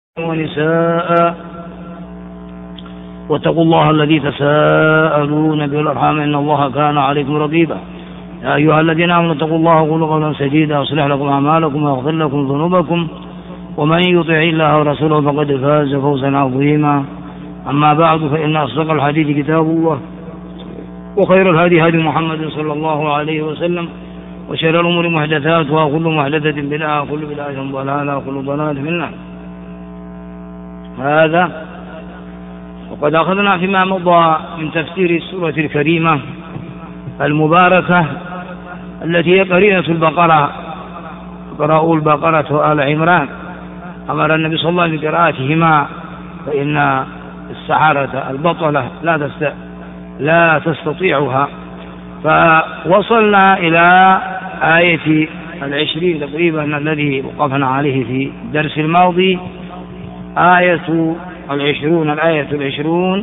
ونساء واتقوا الله الذي تساءلون به والأرحام إن الله كان عليكم رقيبا. يا أيها الذين آمنوا اتقوا الله وقولوا قولا سديدا يصلح لكم أعمالكم ويغفر لكم ذنوبكم ومن يطع الله ورسوله فقد فاز فوزا عظيما. أما بعد فإن أصدق الحديث كتاب الله وخير الهدي هدي محمد صلى الله عليه وسلم وشر الأمور محدثاتها وكل محدثة بدعة وكل بدعة ضلالة وكل ضلالة في النار. هذا وقد أخذنا فيما مضى من تفسير السورة الكريمة المباركة التي هي قرينة البقرة، قرأوا البقرة وآل عمران. أمر النبي صلى الله عليه وسلم بقراءتهما فإن السحرة البطلة لا تستطيعها. فوصلنا إلى آية 20 تقريبا الذي وقفنا عليه في الدرس الماضي، آية 20 الآية 20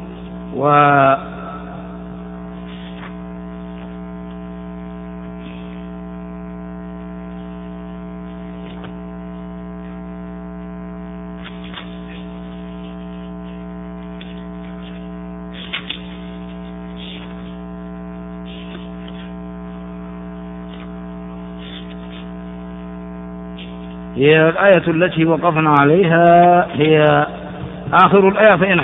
هي الآية التي وقفنا عليها، هي آخر الآية: فإن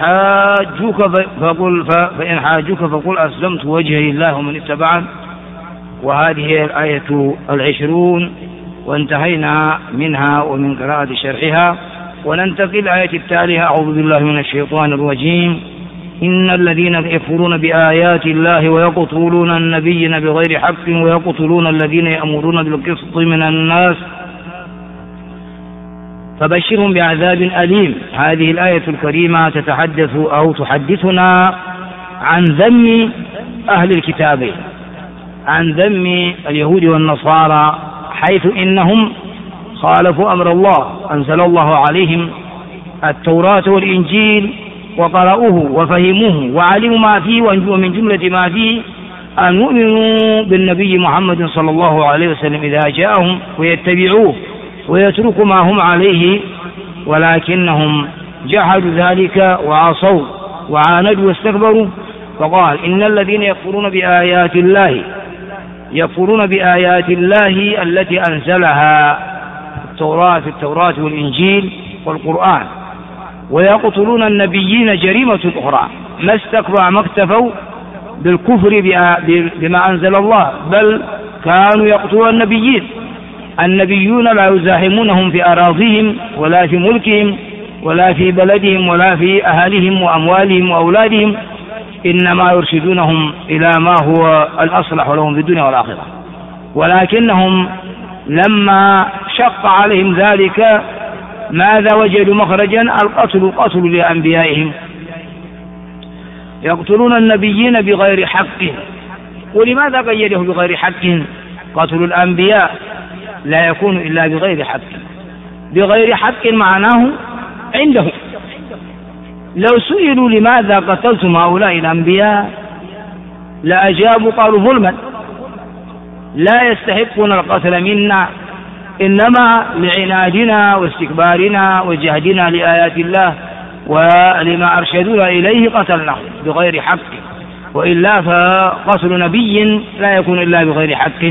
حاجوك فقل أسلمت وجهي لله ومن اتبعني. وهذه هي الآية 20 وانتهينا منها ومن قراءة شرحها، وننتقل الآية التالية: أعوذ بالله من الشيطان الرجيم. إن الذين يكفرون بآيات الله ويقتلون النبيين بغير حق ويقتلون الذين يأمرون بالقسط من الناس فبشرهم بعذاب أليم. هذه الآية الكريمة تتحدث أو تحدثنا عن ذم أهل الكتابين، عن ذم اليهود والنصارى، حيث إنهم خالفوا أمر الله، أنزل الله عليهم التوراة والإنجيل وقرأوه وفهموه وعلموا ما فيه، ومن جملة ما فيه أن يؤمنوا بالنبي محمد صلى الله عليه وسلم إذا جاءهم ويتبعوه ويتركوا ما هم عليه، ولكنهم جحدوا ذلك وعصوا وعاندوا واستكبروا. فقال: إن الذين يكفرون بآيات الله التي أنزلها التوراة والإنجيل والقرآن، ويقتلون النبيين جريمة أخرى ما اكتفوا بالكفر بما أنزل الله، بل كانوا يقتلون النبيون لا يزاحمونهم في أراضيهم ولا في ملكهم ولا في بلدهم ولا في أهلهم وأموالهم وأولادهم، إنما يرشدونهم إلى ما هو الأصلح لهم في الدنيا والآخرة. ولكنهم لما شق عليهم ذلك ماذا وجدوا مخرجا؟ القتل لأنبيائهم. يقتلون النبيين بغير حق. ولماذا قيده بغير حق؟ قتل الأنبياء لا يكون إلا بغير حق. بغير حق معناه عندهم لو سئلوا لماذا قتلتم هؤلاء الأنبياء لأجابوا قالوا ظلما، لا يستحقون القتل منا، إنما لعنادنا واستكبارنا وجهدنا لآيات الله ولما أرشدونا إليه قتلناهم بغير حق، وإلا فقتل نبي لا يكون إلا بغير حق.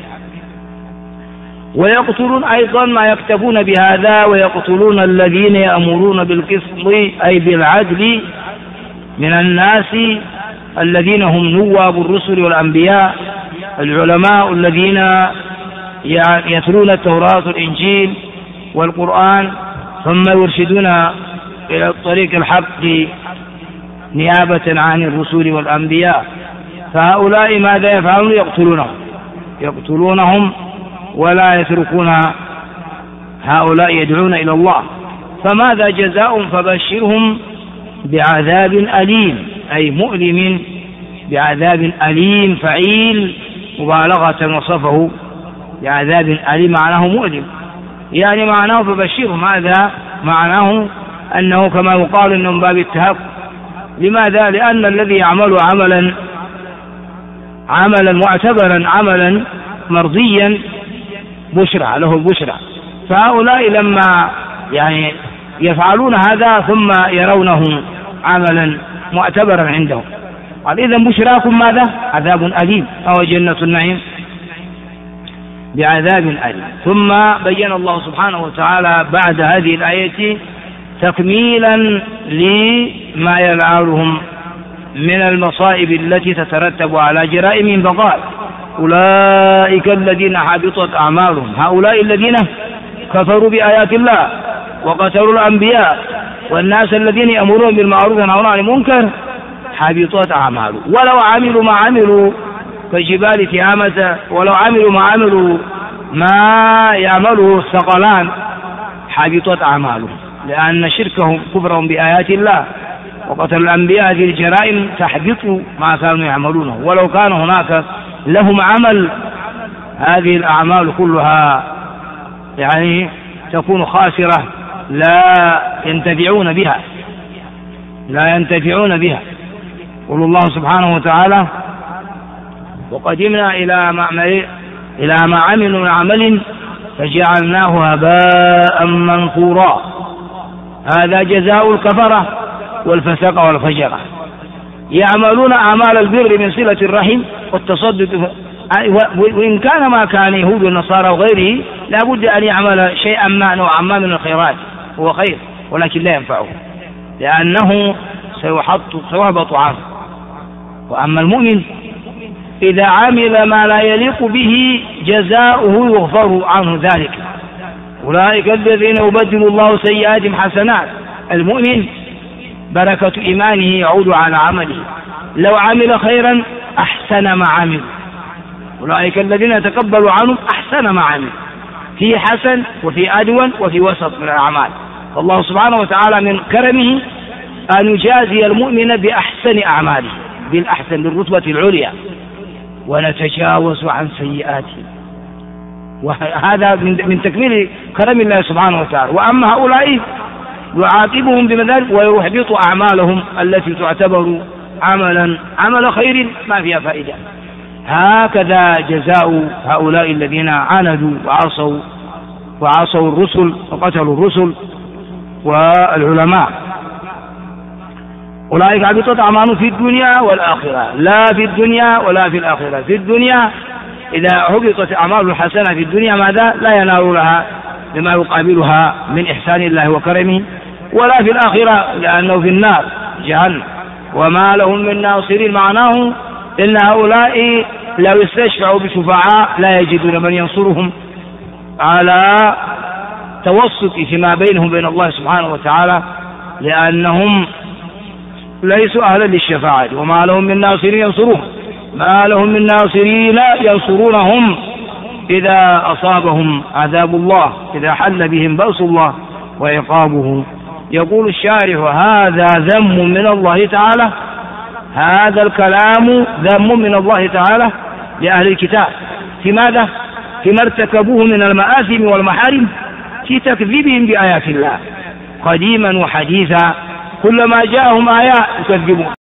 ويقتلون أيضا ما يكتفون بهذا، ويقتلون الذين يأمرون بالقسط أي بالعدل من الناس، الذين هم نواب الرسل والأنبياء، العلماء الذين يتلون التوراة والإنجيل والقرآن ثم يرشدون إلى الطريق الحق نيابة عن الرسل والأنبياء. فهؤلاء ماذا يفعلون؟ يقتلونهم ولا يتركون هؤلاء يدعون إلى الله. فماذا جزاؤهم؟ فبشرهم بعذاب أليم، أي مؤلم، بعذاب أليم، فعيل مبالغة وصفه بعذاب أليم معناه مؤلم، يعني معناه فبشرهم. هذا معناه أنه كما يقال أنه من باب التهكم. لماذا؟ لأن الذي يعمل عملا معتبرا عملا مرضيا بشرى له البشرى. فهؤلاء لما يفعلون هذا ثم يرونه عملا معتبرا عندهم. قال إذن بشراكم ماذا؟ عذاب أليم، أو جنة النعيم بعذاب أليم. ثم بين الله سبحانه وتعالى بعد هذه الآية تكميلا لما ينالهم من المصائب التي تترتب على جرائمهم، فقال أولئك الذين حبطت أعمالهم، هؤلاء الذين كفروا بآيات الله وقتلوا الأنبياء والناس الذين يأمرون بالمعروف وينهون عن المنكر حبطت أعمالهم، ولو عملوا ما عملوا كجبال تهامة، ولو عملوا ما عملوا ما يعمله الثقلان حبطت أعمالهم، لأن شركهم كفرهم بآيات الله وقتل الأنبياء هذه الجرائم تحبط ما كانوا يعملونه، ولو كان هناك لهم عمل هذه الأعمال كلها يعني تكون خاسرة لا ينتفعون بها. يقول الله سبحانه وتعالى وقدمنا إلى ما عملوا من عمل فجعلناه هباء منثورا، هذا جزاء الكفرة والفسق والفجرة، يعملون أعمال البر من صلة الرحم والتصدق، وإن كان ما كان يهود والنصارى وغيره لابد أن يعمل شيئا ما نوعا ما من الخيرات، هو خير ولكن لا ينفعه لأنه سيهبط عنه. وأما المؤمن إذا عمل ما لا يليق به جزاؤه يغفر عنه ذلك. أولئك الذين يبدل الله سيئاتهم حسنات. المؤمن بركة إيمانه يعود على عمله، لو عمل خيرا أحسن ما عمل، أولئك الذين يتقبل عنهم أحسن ما عمل، في حسن وفي أدون وفي وسط من الأعمال. فالله سبحانه وتعالى من كرمه أن يجازي المؤمن بأحسن أعماله، بالأحسن بالرتبة العليا، ونتجاوز عن سيئاته، وهذا من تكميل كرم الله سبحانه وتعالى. وأما هؤلاء يعاقبهم بذلك ويحبط أعمالهم التي تعتبر عمل خير ما فيها فائدة. هكذا جزاء هؤلاء الذين عاندوا وعصوا الرسل وقتلوا الرسل والعلماء. أولئك حبطت أعمالهم في الدنيا والآخرة، لا في الدنيا ولا في الآخرة. في الدنيا إذا حبطت أعمال الحسنة في الدنيا ماذا؟ لا ينال لها بما يقابلها من إحسان الله وكرمه، ولا في الآخرة لأنه في النار جهنم وما لهم من ناصرين. معناه إن هؤلاء لو استشفعوا بشفعاء لا يجدون من ينصرهم على توسط فيما بينهم بين الله سبحانه وتعالى، لأنهم ليسوا أهلا للشفاعة. وما لهم من ناصرين ينصرون، ما لهم من ناصرين ينصرونهم إذا أصابهم عذاب الله، إذا حل بهم بأس الله وعقابه. يقول الشارح هذا ذم من الله تعالى، هذا الكلام ذم من الله تعالى لأهل الكتاب في ماذا؟ فيما ارتكبوه من المآثم والمحارم، في تكذيبهم بآيات الله قديما وحديثا، كلما جاءهم آيات يكذبون.